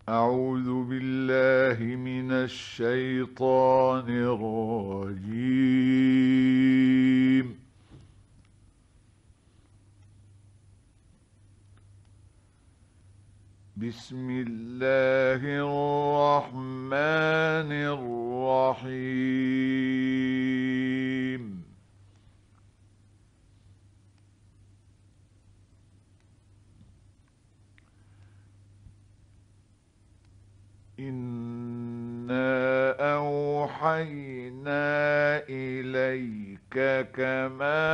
أعوذ بالله من الشيطان الرجيم. بسم الله الرحمن الرحيم. إنا أوحينا إليك كما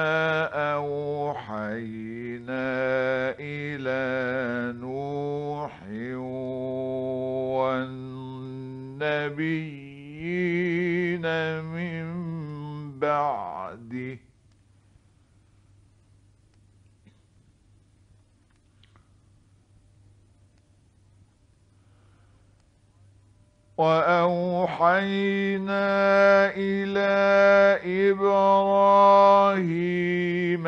أوحينا إلى نوح والنبيين من بعده وأوحينا إلى إبراهيم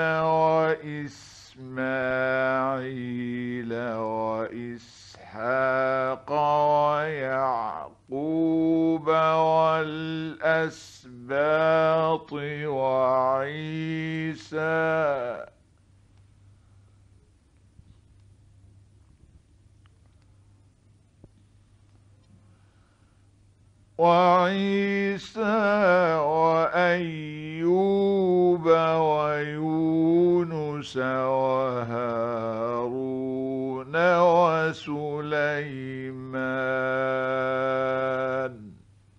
وإسماعيل وإسحاق ويعقوب والأسباط وعيسى وأيوب ويونس وهارون وسليمان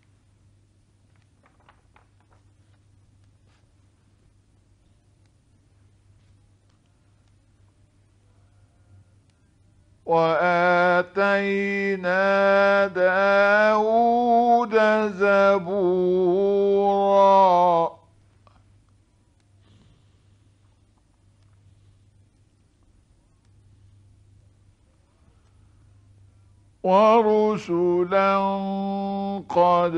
وآتينا داود زبورا ورسلا قد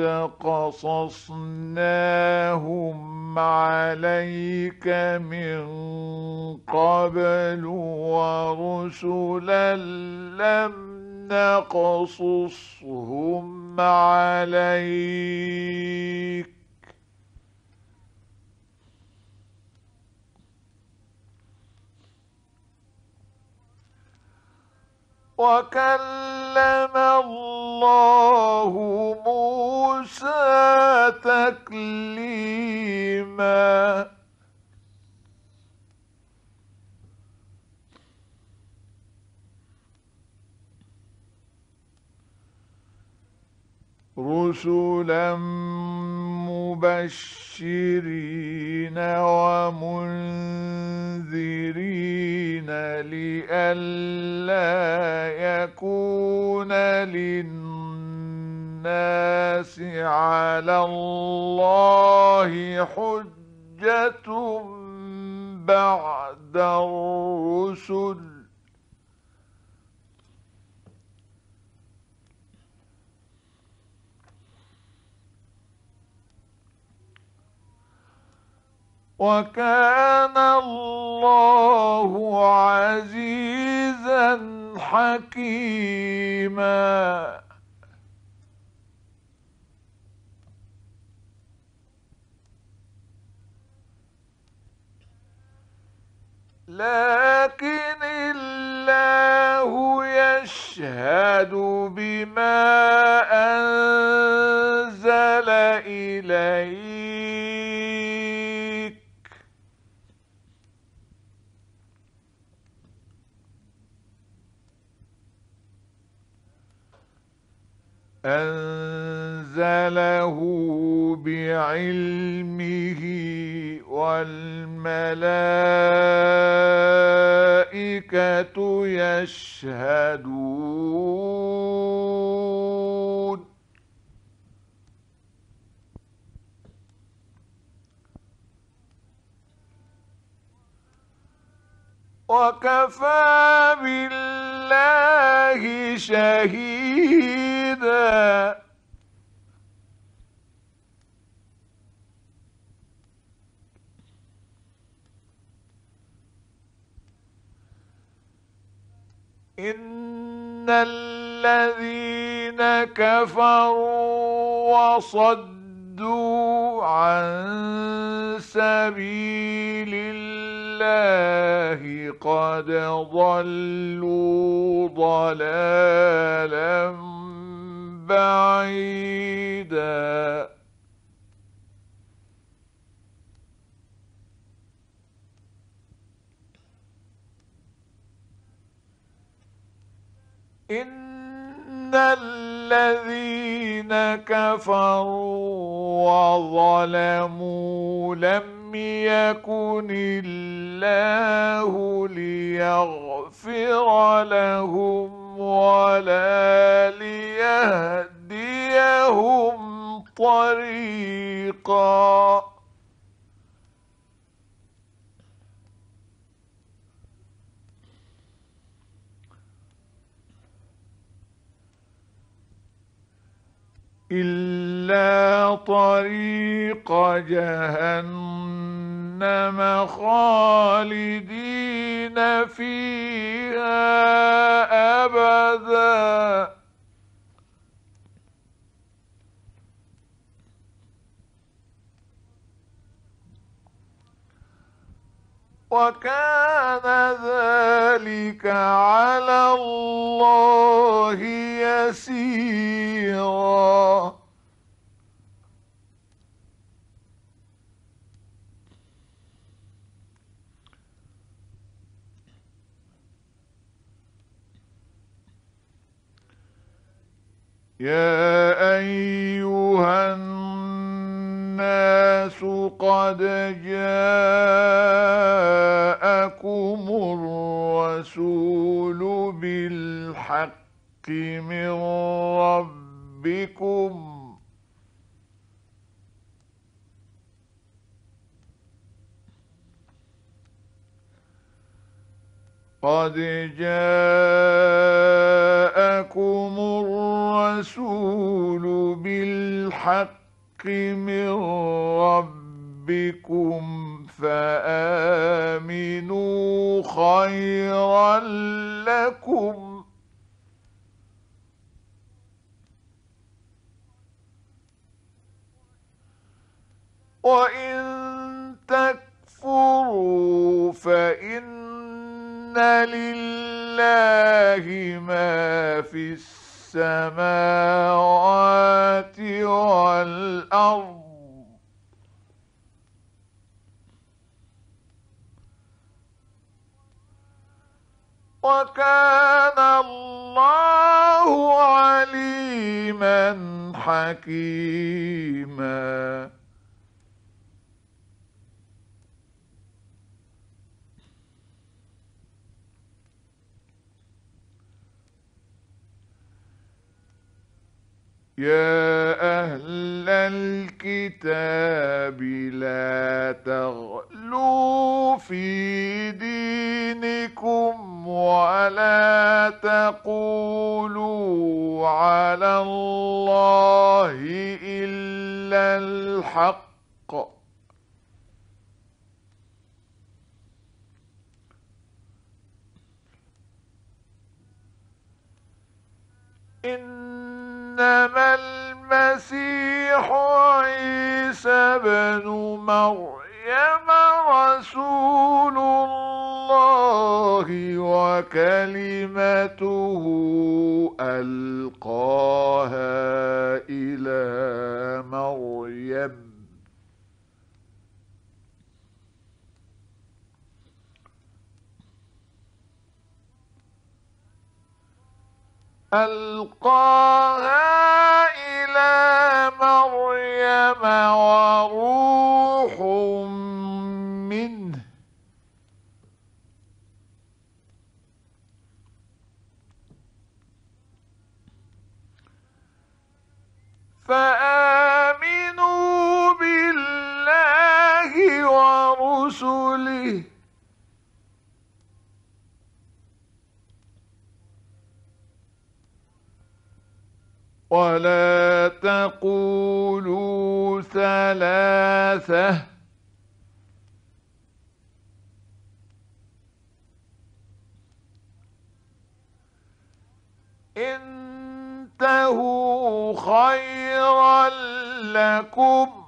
قصصناهم عليك من قبل ورسلا لم نقصصهم عليك وكلم الله موسى تكليما رسلا مبشرين ومنذرين لئلا يكون للناس على الله حجة بعد الرسل وكان الله عزيزا حكيما. لكن الله يشهد بما أنزل إليك أنزله بعلمه والملائكة يشهدون وكفى بالله شهيدا. إن الذين كفروا وصدوا عن سبيل الله قد ضلوا ضلالا بعيدا. إن الذين كفروا وظلموا لم يكن الله ليغفر لهم ولا ليهديهم طريقا. إلا طريق جهنم خالدين فيها أبدا. وكان ذلك على الله يسيرا. يا أيها الناس قد جاءكم الرسول بالحق من ربكم قد جاءكم الرسول بالحق من ربكم فآمنوا خيرا لكم. وإن تكفروا فإن لله ما في السماوات والأرض وكان الله عليما حكيما. يا أهل الكتاب لا تغلوا في دينكم ولا تقولوا على الله إلا الحق. إنما المسيح عيسى بن مريم رسول الله وكلمته ألقاها إلى مريم وروح منه فآمنوا بالله ورسله ولا تقولوا ثلاثة إن تنتهوا خيرا لكم.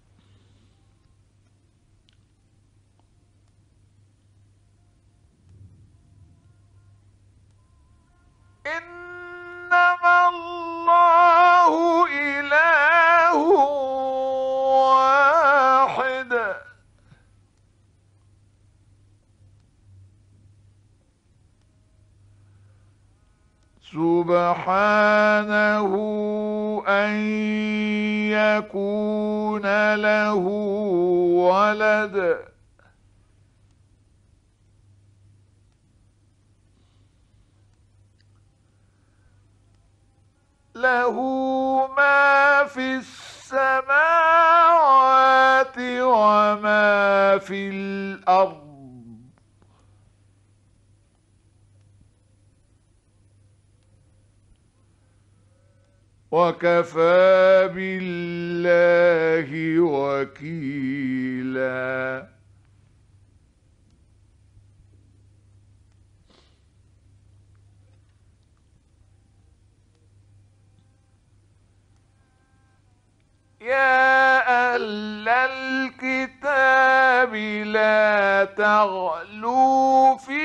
إنما الله إله واحد سبحانه أن يكون له ولد له ما في السماوات وما في الأرض وكفى بالله وكيلا. يا أهل الكتاب لا تغلوا في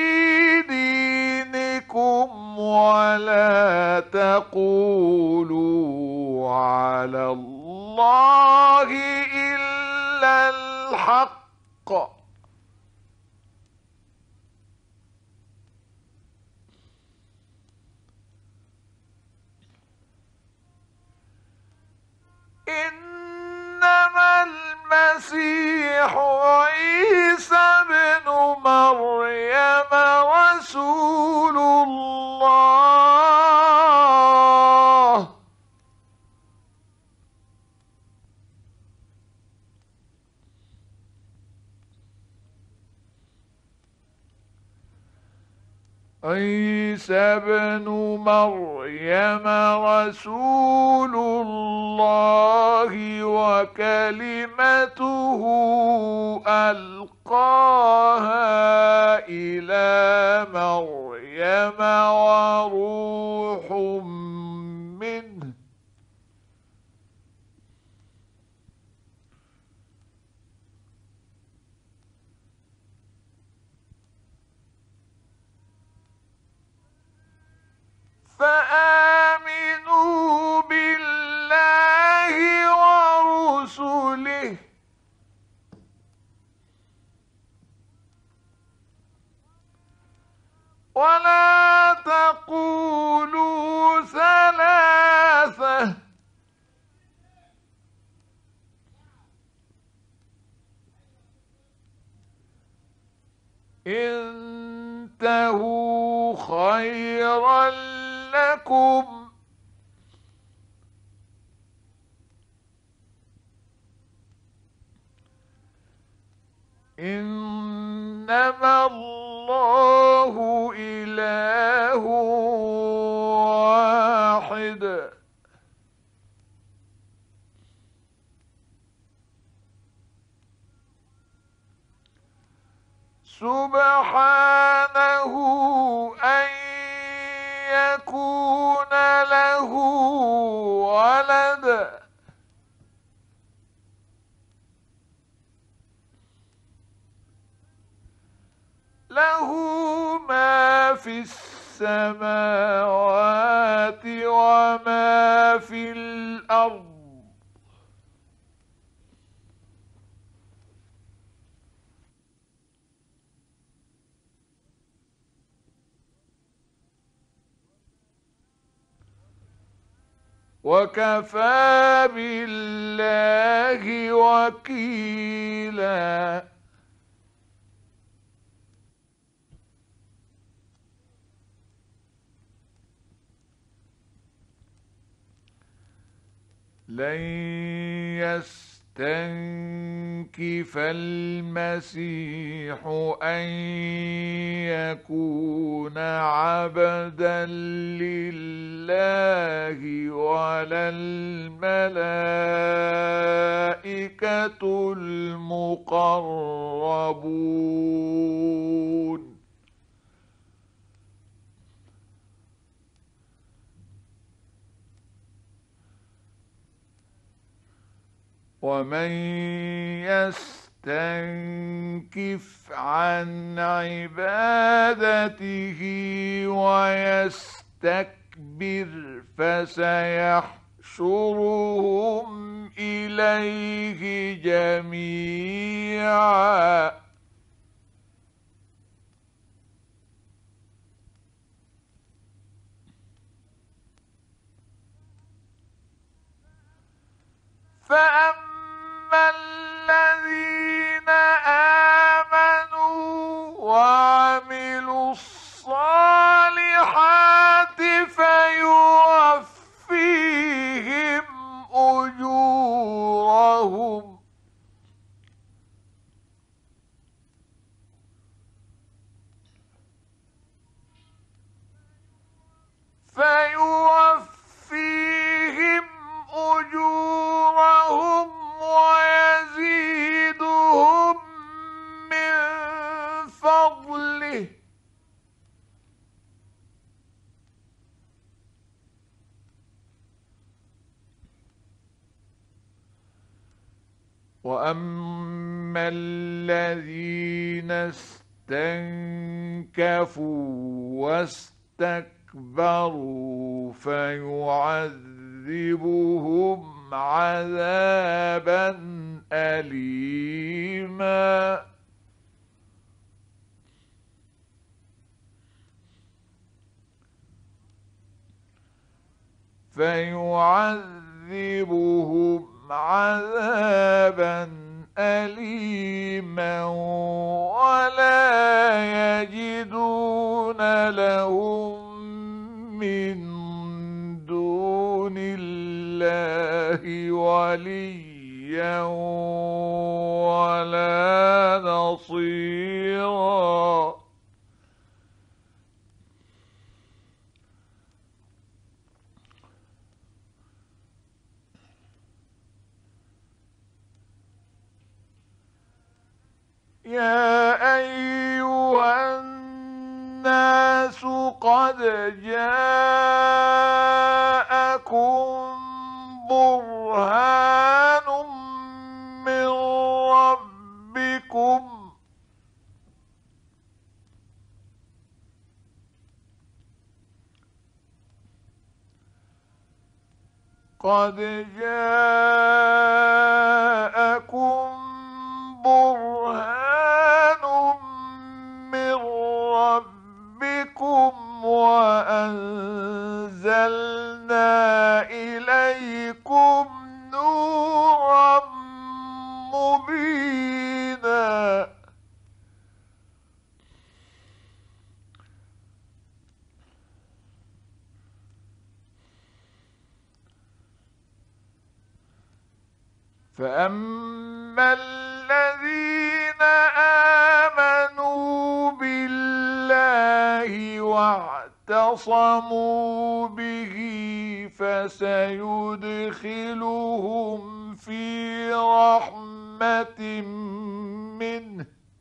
دينكم ولا تقولوا على الله إلا الحق إنما المسيح عيسى بن مريم رسول الله عيسى بن مريم رسول الله وكلمته ألقاها إلى مريم وروح منه فآمنوا بالله ورسله ولا تقولوا ثلاثة انتهوا خيرا لكم إنما الله إله واحد سبحانه أن يكون له ولد له ما في السماوات وما في الأرض وكفى بالله وكيلا. لن يستنكف المسيح أن يكون عبدا لله ولا الملائكة المقربون ومن يستنكف عن عبادته ويستكبر فسيحشرهم إليه جميعا فأما الذين آمنوا وعملوا الصالحات فيوفيهم أجورهم ويزيدهم من فضله وأما الذين استنكفوا واستكبروا فيعذبهم عذابا أليما ولا يجدون لهم من دون الله وليا ولا نصيرا يا أيها الناس قد جاءكم برهان من ربكم قد جاءكم برهان من ربكم وأنزلنا إليكم نورا مبينا فأما الذين آمنوا بالله واعتصموا به فسيدخلهم في رحمة منه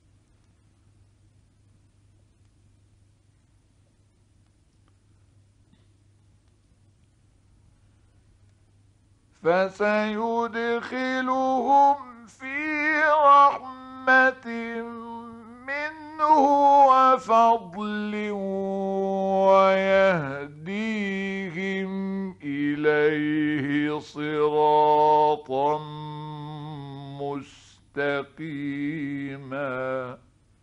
وفضل ويهديهم إليه صراطا مستقيما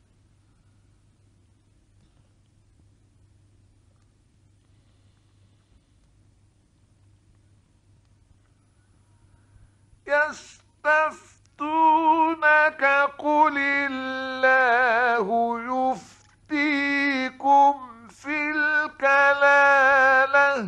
يستفتونك قل الله يفتيكم في الكلالة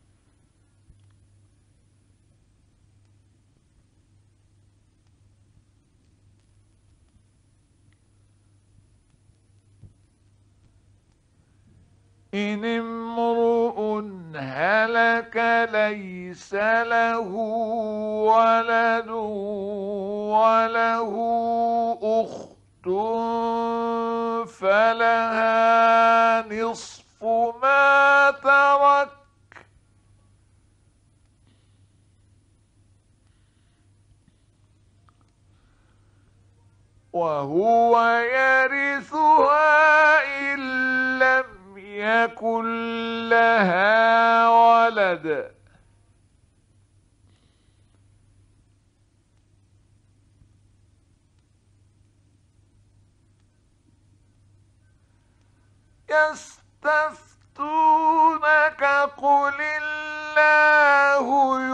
إن امرؤ هلك ليس له ولد وله أخت فلها نصف ما ترك وهو يرثها إن لم يكن لها ولد. يستفتونك قل الله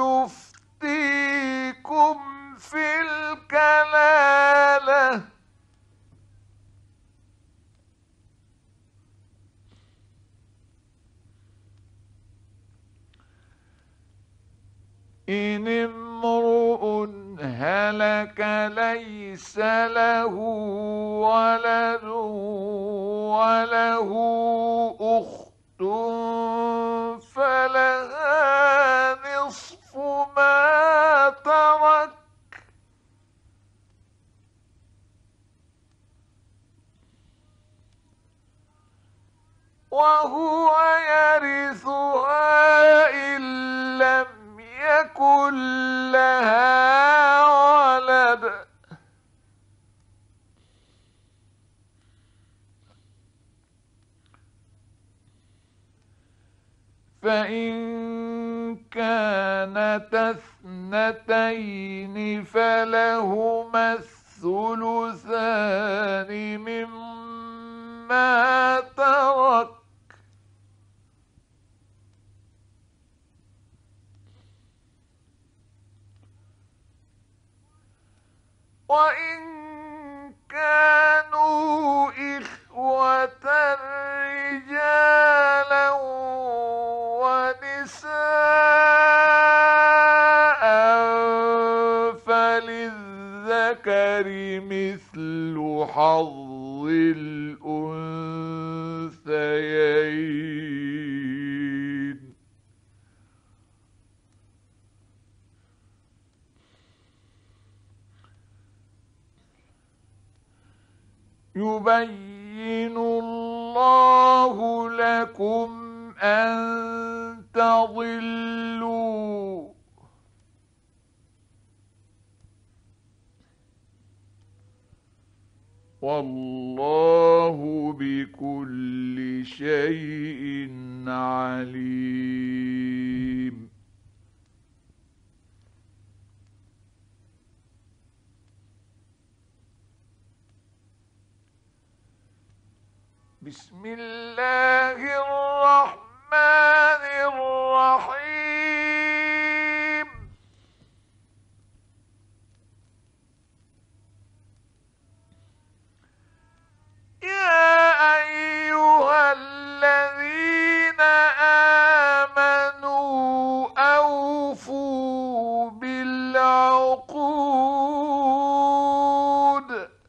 يفتيكم في الكلالة إن امرؤ هلك ليس له ولد وله أخت فلها نصف ما ترك وهو يرثها إن لم يكن لها ولد. فإن كانتا اثنتين فلهما الثلثان مما ترك وإن كانوا إخوة رجالا ونساء فللذكر مثل حظ الأنثيين. يبين الله لكم أن تضلوا والله بكل شيء عليم. بسم الله الرحمن الرحيم. يا أيها الذين آمنوا أوفوا بالعقود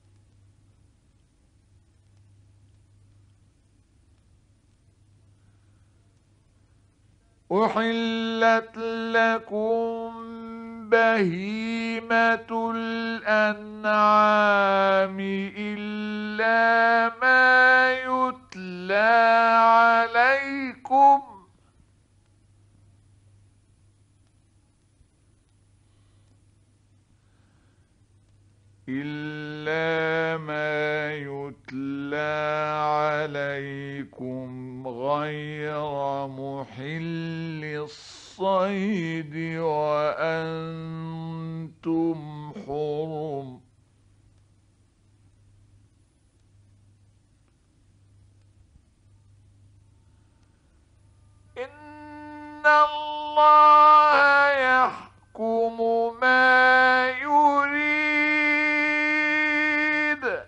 أحلت لكم بهيمة الأنعام إلا ما يتلى عليكم غير محل الصيد وأنتم حرم. إن الله يحكم ما يريد.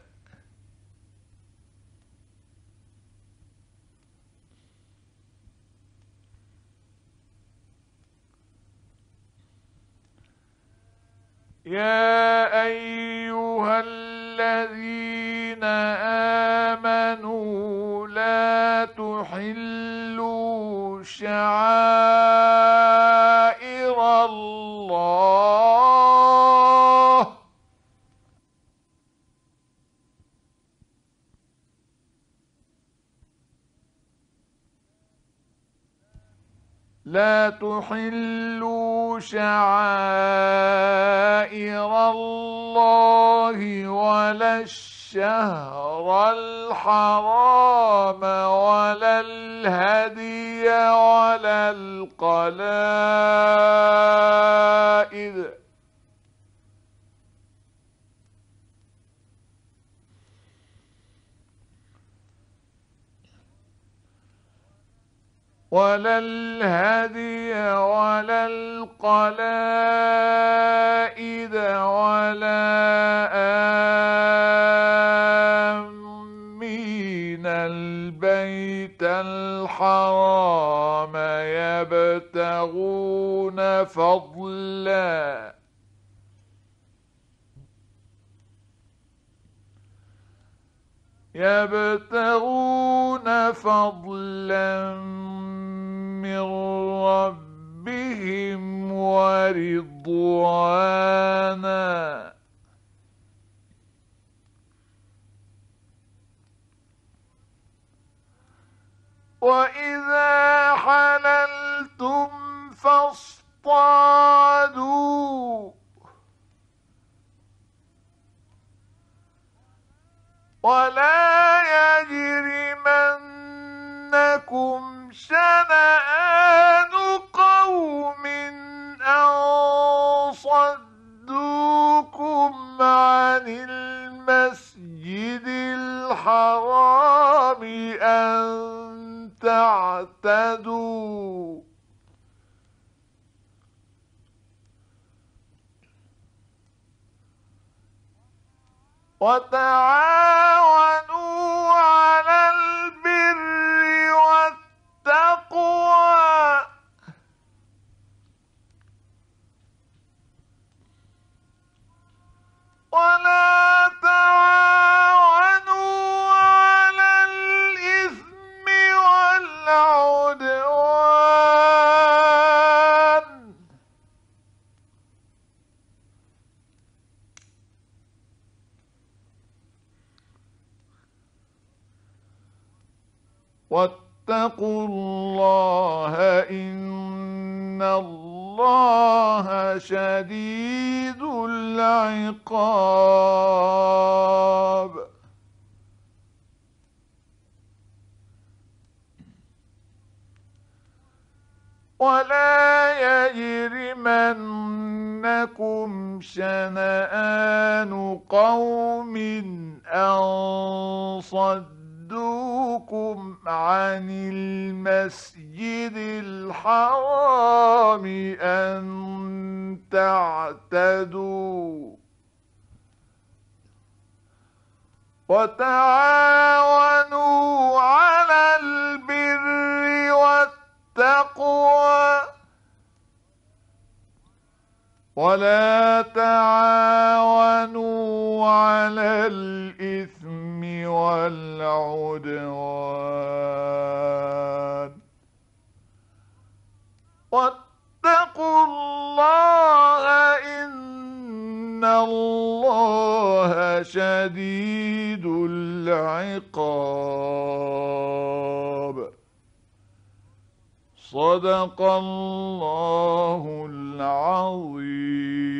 يا أيها الذين آمنوا لا تحلوا شعائر الله لا تحلوا شعائر الله ولا الشهر الحرام ولا الهدي ولا القلائد ولا الهدي ولا القلائد ولا آمين البيت الحرام يبتغون فضلا من ربهم ورضوانا وإذا حللتم فاصطادوا ولا يجرمنكم شنآن قوم أن صدوكم عن المسجد الحرام أن تعتدوا وتعاونوا على البر والتقوى ولا تعاونوا على الإثم والعدوان واتقوا الله إن الله شديد العقاب ولا يجرمنكم شنآن قوم أن صدوكم عن المسجد الحرام أن تعتدوا وتعاونوا على البر والتقوى ولا تعاونوا على الإثم والعدوان واتقوا الله إن الله شديد العقاب صدق الله العظيم.